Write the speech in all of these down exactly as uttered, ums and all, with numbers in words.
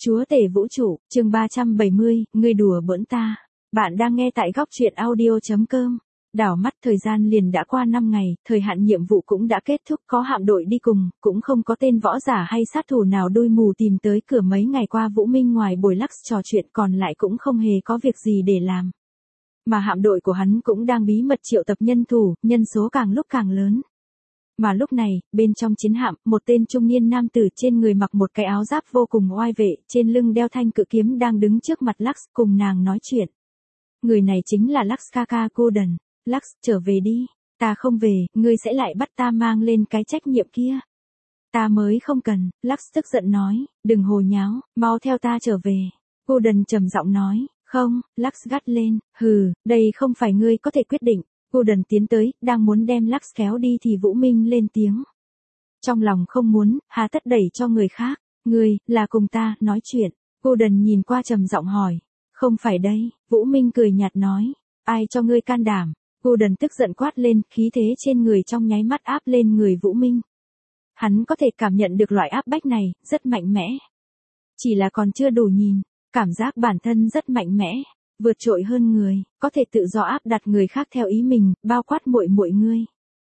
Chúa tể vũ trụ, chương ba trăm bảy mươi, ngươi đùa bỡn ta. Bạn đang nghe tại góc truyện audio chấm com. Đảo mắt thời gian liền đã qua năm ngày, thời hạn nhiệm vụ cũng đã kết thúc, có hạm đội đi cùng, cũng không có tên võ giả hay sát thủ nào đuôi mù tìm tới cửa. Mấy ngày qua Vũ Minh ngoài bồi Lux trò chuyện còn lại cũng không hề có việc gì để làm. Mà hạm đội của hắn cũng đang bí mật triệu tập nhân thủ, nhân số càng lúc càng lớn. Mà lúc này, bên trong chiến hạm, một tên trung niên nam tử trên người mặc một cái áo giáp vô cùng oai vệ, trên lưng đeo thanh cự kiếm đang đứng trước mặt Lux cùng nàng nói chuyện. Người này chính là Lux Kaka Golden. Lux, trở về đi. Ta không về, ngươi sẽ lại bắt ta mang lên cái trách nhiệm kia. Ta mới không cần, Lux tức giận nói, đừng hồ nháo, mau theo ta trở về. Golden trầm giọng nói, không, Lux gắt lên, hừ, đây không phải ngươi có thể quyết định. Golden tiến tới, đang muốn đem Lux kéo đi thì Vũ Minh lên tiếng. Trong lòng không muốn, hà tất đẩy cho người khác. Ngươi, là cùng ta, nói chuyện. Golden nhìn qua trầm giọng hỏi. Không phải đây, Vũ Minh cười nhạt nói. Ai cho ngươi can đảm? Golden tức giận quát lên, khí thế trên người trong nháy mắt áp lên người Vũ Minh. Hắn có thể cảm nhận được loại áp bách này, rất mạnh mẽ. Chỉ là còn chưa đủ nhìn, cảm giác bản thân rất mạnh mẽ. Vượt trội hơn người, có thể tự do áp đặt người khác theo ý mình, bao quát muội muội ngươi.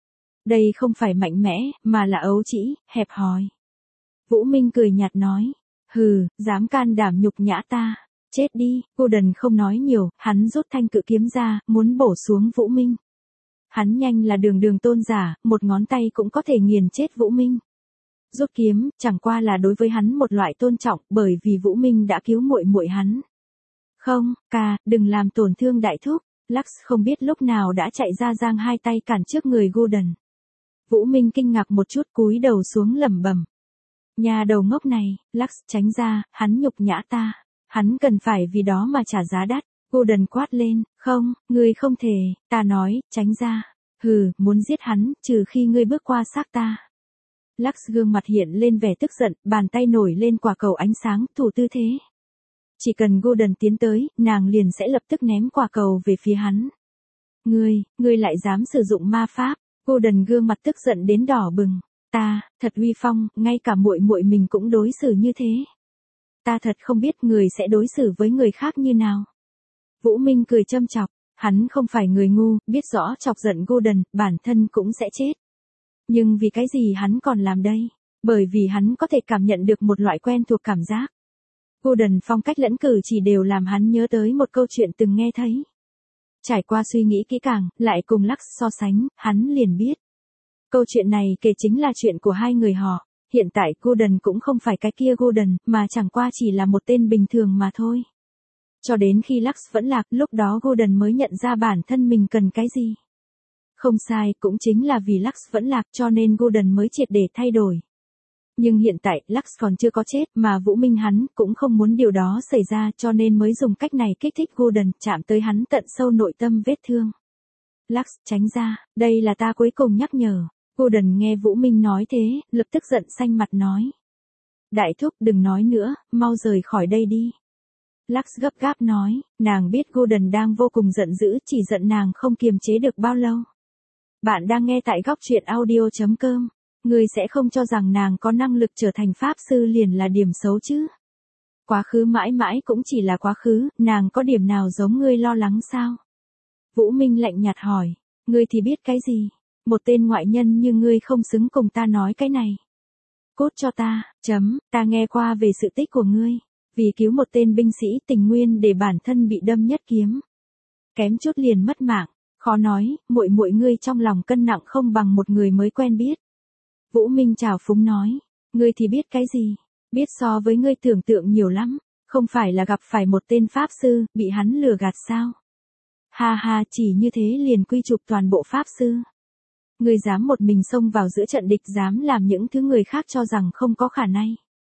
Đây không phải mạnh mẽ, mà là ấu trĩ, hẹp hòi. Vũ Minh cười nhạt nói, hừ, dám can đảm nhục nhã ta, chết đi. Golden không nói nhiều, hắn rút thanh cự kiếm ra, muốn bổ xuống Vũ Minh. Hắn nhanh là đường đường tôn giả, một ngón tay cũng có thể nghiền chết Vũ Minh. Rút kiếm, chẳng qua là đối với hắn một loại tôn trọng, bởi vì Vũ Minh đã cứu muội muội hắn. Không, ca, đừng làm tổn thương đại thúc. Lux không biết lúc nào đã chạy ra giang hai tay cản trước người Golden. Vũ Minh kinh ngạc một chút cúi đầu xuống lẩm bẩm. Nhà đầu ngốc này, Lux tránh ra, hắn nhục nhã ta. Hắn cần phải vì đó mà trả giá đắt. Golden quát lên, không, ngươi không thể, ta nói, tránh ra. Hừ, muốn giết hắn, trừ khi ngươi bước qua xác ta. Lux gương mặt hiện lên vẻ tức giận, bàn tay nổi lên quả cầu ánh sáng, thủ tư thế. Chỉ cần Golden tiến tới, nàng liền sẽ lập tức ném quả cầu về phía hắn. Ngươi, ngươi lại dám sử dụng ma pháp. Golden gương mặt tức giận đến đỏ bừng. Ta, thật uy phong, ngay cả muội muội mình cũng đối xử như thế. Ta thật không biết người sẽ đối xử với người khác như nào. Vũ Minh cười châm chọc, hắn không phải người ngu, biết rõ chọc giận Golden, bản thân cũng sẽ chết. Nhưng vì cái gì hắn còn làm đây? Bởi vì hắn có thể cảm nhận được một loại quen thuộc cảm giác. Golden phong cách lẫn cử chỉ đều làm hắn nhớ tới một câu chuyện từng nghe thấy. Trải qua suy nghĩ kỹ càng, lại cùng Lux so sánh, hắn liền biết. Câu chuyện này kể chính là chuyện của hai người họ. Hiện tại Golden cũng không phải cái kia Golden, mà chẳng qua chỉ là một tên bình thường mà thôi. Cho đến khi Lux vẫn lạc, lúc đó Golden mới nhận ra bản thân mình cần cái gì. Không sai, cũng chính là vì Lux vẫn lạc cho nên Golden mới triệt để thay đổi. Nhưng hiện tại, Lux còn chưa có chết, mà Vũ Minh hắn cũng không muốn điều đó xảy ra cho nên mới dùng cách này kích thích Golden, chạm tới hắn tận sâu nội tâm vết thương. Lux, tránh ra, đây là ta cuối cùng nhắc nhở. Golden nghe Vũ Minh nói thế, lập tức giận xanh mặt nói. Đại thúc đừng nói nữa, mau rời khỏi đây đi. Lux gấp gáp nói, nàng biết Golden đang vô cùng giận dữ, chỉ giận nàng không kiềm chế được bao lâu. Bạn đang nghe tại góc truyện audio chấm com. Ngươi sẽ không cho rằng nàng có năng lực trở thành pháp sư liền là điểm xấu chứ. Quá khứ mãi mãi cũng chỉ là quá khứ, nàng có điểm nào giống ngươi lo lắng sao? Vũ Minh lạnh nhạt hỏi, ngươi thì biết cái gì? Một tên ngoại nhân như ngươi không xứng cùng ta nói cái này. Cút cho ta, chấm, ta nghe qua về sự tích của ngươi. Vì cứu một tên binh sĩ tình nguyên để bản thân bị đâm nhất kiếm. Kém chút liền mất mạng, khó nói, muội muội ngươi trong lòng cân nặng không bằng một người mới quen biết. Vũ Minh trào phúng nói, ngươi thì biết cái gì, biết so với ngươi tưởng tượng nhiều lắm, không phải là gặp phải một tên pháp sư, bị hắn lừa gạt sao? Ha ha, chỉ như thế liền quy chụp toàn bộ pháp sư. Ngươi dám một mình xông vào giữa trận địch, dám làm những thứ người khác cho rằng không có khả năng.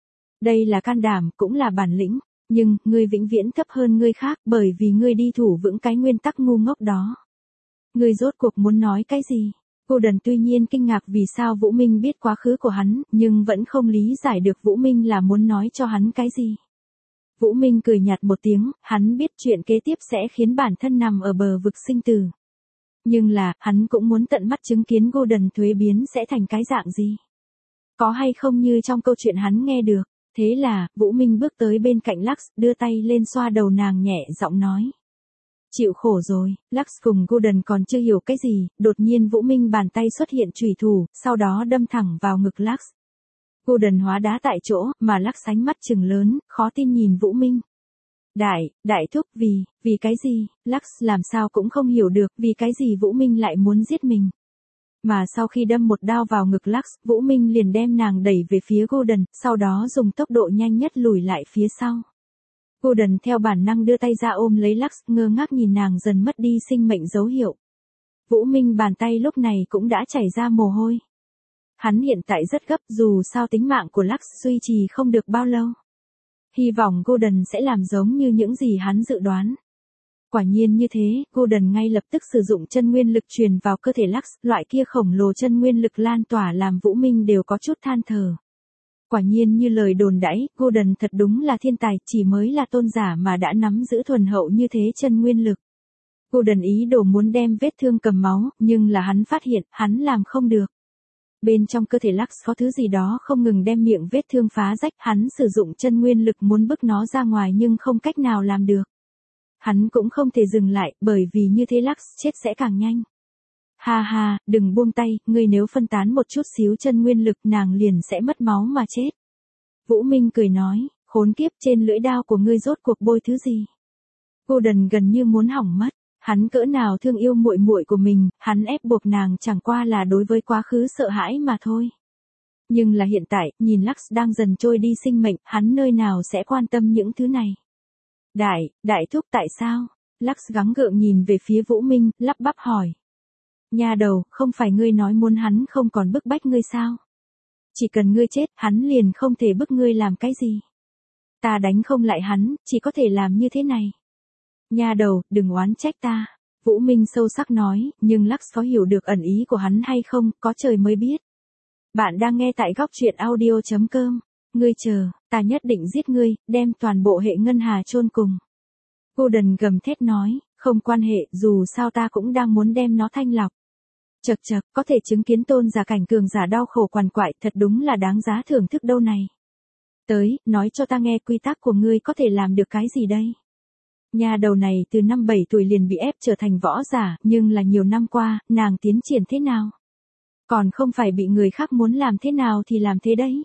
Đây là can đảm, cũng là bản lĩnh, nhưng, ngươi vĩnh viễn thấp hơn người khác bởi vì ngươi đi thủ vững cái nguyên tắc ngu ngốc đó. Ngươi rốt cuộc muốn nói cái gì? Golden tuy nhiên kinh ngạc vì sao Vũ Minh biết quá khứ của hắn, nhưng vẫn không lý giải được Vũ Minh là muốn nói cho hắn cái gì. Vũ Minh cười nhạt một tiếng, hắn biết chuyện kế tiếp sẽ khiến bản thân nằm ở bờ vực sinh tử. Nhưng là, hắn cũng muốn tận mắt chứng kiến Golden thuế biến sẽ thành cái dạng gì. Có hay không như trong câu chuyện hắn nghe được, Thế là, Vũ Minh bước tới bên cạnh Lux, đưa tay lên xoa đầu nàng nhẹ giọng nói. Chịu khổ rồi, Lux cùng Golden còn chưa hiểu cái gì, đột nhiên Vũ Minh bàn tay xuất hiện chùy thủ, sau đó đâm thẳng vào ngực Lux. Golden hóa đá tại chỗ, mà Lux ánh mắt trừng lớn, khó tin nhìn Vũ Minh. Đại, đại thúc, vì, vì cái gì, Lux làm sao cũng không hiểu được, vì cái gì Vũ Minh lại muốn giết mình. Mà sau khi đâm một đao vào ngực Lux, Vũ Minh liền đem nàng đẩy về phía Golden, sau đó dùng tốc độ nhanh nhất lùi lại phía sau. Golden theo bản năng đưa tay ra ôm lấy Lux, ngơ ngác nhìn nàng dần mất đi sinh mệnh dấu hiệu. Vũ Minh bàn tay lúc này cũng đã chảy ra mồ hôi. Hắn hiện tại rất gấp, dù sao tính mạng của Lux duy trì không được bao lâu. Hy vọng Golden sẽ làm giống như những gì hắn dự đoán. Quả nhiên như thế, Golden ngay lập tức sử dụng chân nguyên lực truyền vào cơ thể Lux, loại kia khổng lồ chân nguyên lực lan tỏa làm Vũ Minh đều có chút than thở. Quả nhiên như lời đồn đãi, Golden thật đúng là thiên tài, chỉ mới là tôn giả mà đã nắm giữ thuần hậu như thế chân nguyên lực. Golden ý đồ muốn đem vết thương cầm máu, nhưng là hắn phát hiện, hắn làm không được. Bên trong cơ thể Lux có thứ gì đó không ngừng đem miệng vết thương phá rách, hắn sử dụng chân nguyên lực muốn bức nó ra ngoài nhưng không cách nào làm được. Hắn cũng không thể dừng lại, bởi vì như thế Lux chết sẽ càng nhanh. Ha ha, đừng buông tay, ngươi nếu phân tán một chút xíu chân nguyên lực nàng liền sẽ mất máu mà chết. Vũ Minh cười nói, khốn kiếp, trên lưỡi đao của ngươi rốt cuộc bôi thứ gì. Golden gần như muốn hỏng mất, hắn cỡ nào thương yêu muội muội của mình, hắn ép buộc nàng chẳng qua là đối với quá khứ sợ hãi mà thôi. Nhưng là hiện tại, nhìn Lux đang dần trôi đi sinh mệnh, hắn nơi nào sẽ quan tâm những thứ này. Đại, đại thúc tại sao? Lux gắng gượng nhìn về phía Vũ Minh, lắp bắp hỏi. Nha đầu, không phải ngươi nói muốn hắn không còn bức bách ngươi sao? Chỉ cần ngươi chết, hắn liền không thể bức ngươi làm cái gì. Ta đánh không lại hắn, chỉ có thể làm như thế này. Nha đầu, đừng oán trách ta. Vũ Minh sâu sắc nói, nhưng Lux có hiểu được ẩn ý của hắn hay không, có trời mới biết. Bạn đang nghe tại góc truyện audio chấm com. Ngươi chờ, ta nhất định giết ngươi, đem toàn bộ hệ ngân hà chôn cùng. Golden gầm thét nói, không quan hệ, dù sao ta cũng đang muốn đem nó thanh lọc. Chậc chậc, có thể chứng kiến tôn giả cảnh cường giả đau khổ quằn quại, thật đúng là đáng giá thưởng thức đâu này. Tới, nói cho ta nghe quy tắc của ngươi có thể làm được cái gì đây? Nhà đầu này từ năm bảy tuổi liền bị ép trở thành võ giả, nhưng là nhiều năm qua, nàng tiến triển thế nào? Còn không phải bị người khác muốn làm thế nào thì làm thế đấy.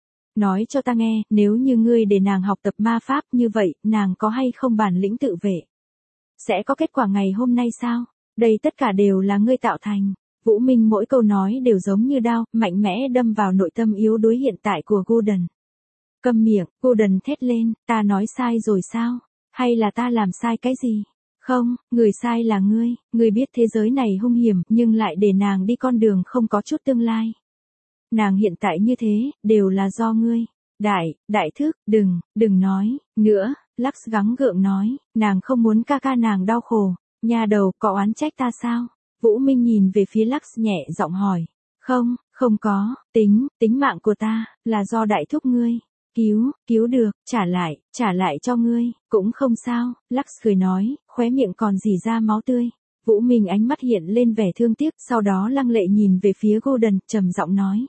Nói cho ta nghe, nếu như ngươi để nàng học tập ma pháp như vậy, nàng có hay không bản lĩnh tự vệ? Sẽ có kết quả ngày hôm nay sao? Đây tất cả đều là ngươi tạo thành. Vũ Minh mỗi câu nói đều giống như đao, mạnh mẽ đâm vào nội tâm yếu đuối hiện tại của Golden. Câm miệng, Golden thét lên, ta nói sai rồi sao? Hay là ta làm sai cái gì? Không, người sai là ngươi, ngươi biết thế giới này hung hiểm, nhưng lại để nàng đi con đường không có chút tương lai. Nàng hiện tại như thế, đều là do ngươi. Đại, đại thức, đừng, đừng nói, nữa, Lux gắng gượng nói, nàng không muốn ca ca nàng đau khổ. Nhà đầu, có oán trách ta sao? Vũ Minh nhìn về phía Lux nhẹ giọng hỏi. Không, không có, tính, tính mạng của ta, là do đại thúc ngươi. Cứu, cứu được, trả lại, trả lại cho ngươi, cũng không sao, Lux cười nói, khóe miệng còn rỉ ra máu tươi. Vũ Minh ánh mắt hiện lên vẻ thương tiếc, sau đó lăng lệ nhìn về phía Golden, trầm giọng nói.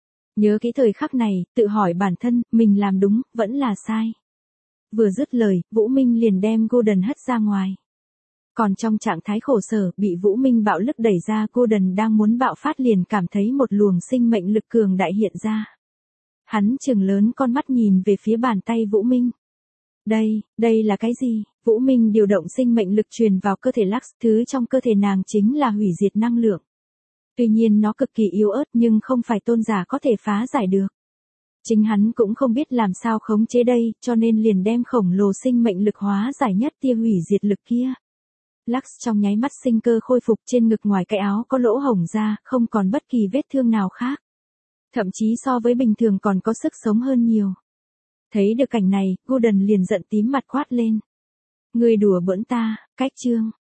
Nhớ cái thời khắc này, tự hỏi bản thân, mình làm đúng, vẫn là sai. Vừa dứt lời, Vũ Minh liền đem Golden hất ra ngoài. Còn trong trạng thái khổ sở, bị Vũ Minh bạo lực đẩy ra, Golden đang muốn bạo phát liền cảm thấy một luồng sinh mệnh lực cường đại hiện ra. Hắn trừng lớn con mắt nhìn về phía bàn tay Vũ Minh. Đây, đây là cái gì? Vũ Minh điều động sinh mệnh lực truyền vào cơ thể Lux, thứ trong cơ thể nàng chính là hủy diệt năng lượng. Tuy nhiên nó cực kỳ yếu ớt nhưng không phải tôn giả có thể phá giải được. Chính hắn cũng không biết làm sao khống chế đây, cho nên liền đem khổng lồ sinh mệnh lực hóa giải nhất tia hủy diệt lực kia. Lux trong nháy mắt sinh cơ khôi phục, trên ngực ngoài cái áo có lỗ hổng ra, không còn bất kỳ vết thương nào khác. Thậm chí so với bình thường còn có sức sống hơn nhiều. Thấy được cảnh này, Golden liền giận tím mặt quát lên. Ngươi đùa bỡn ta, cách chương.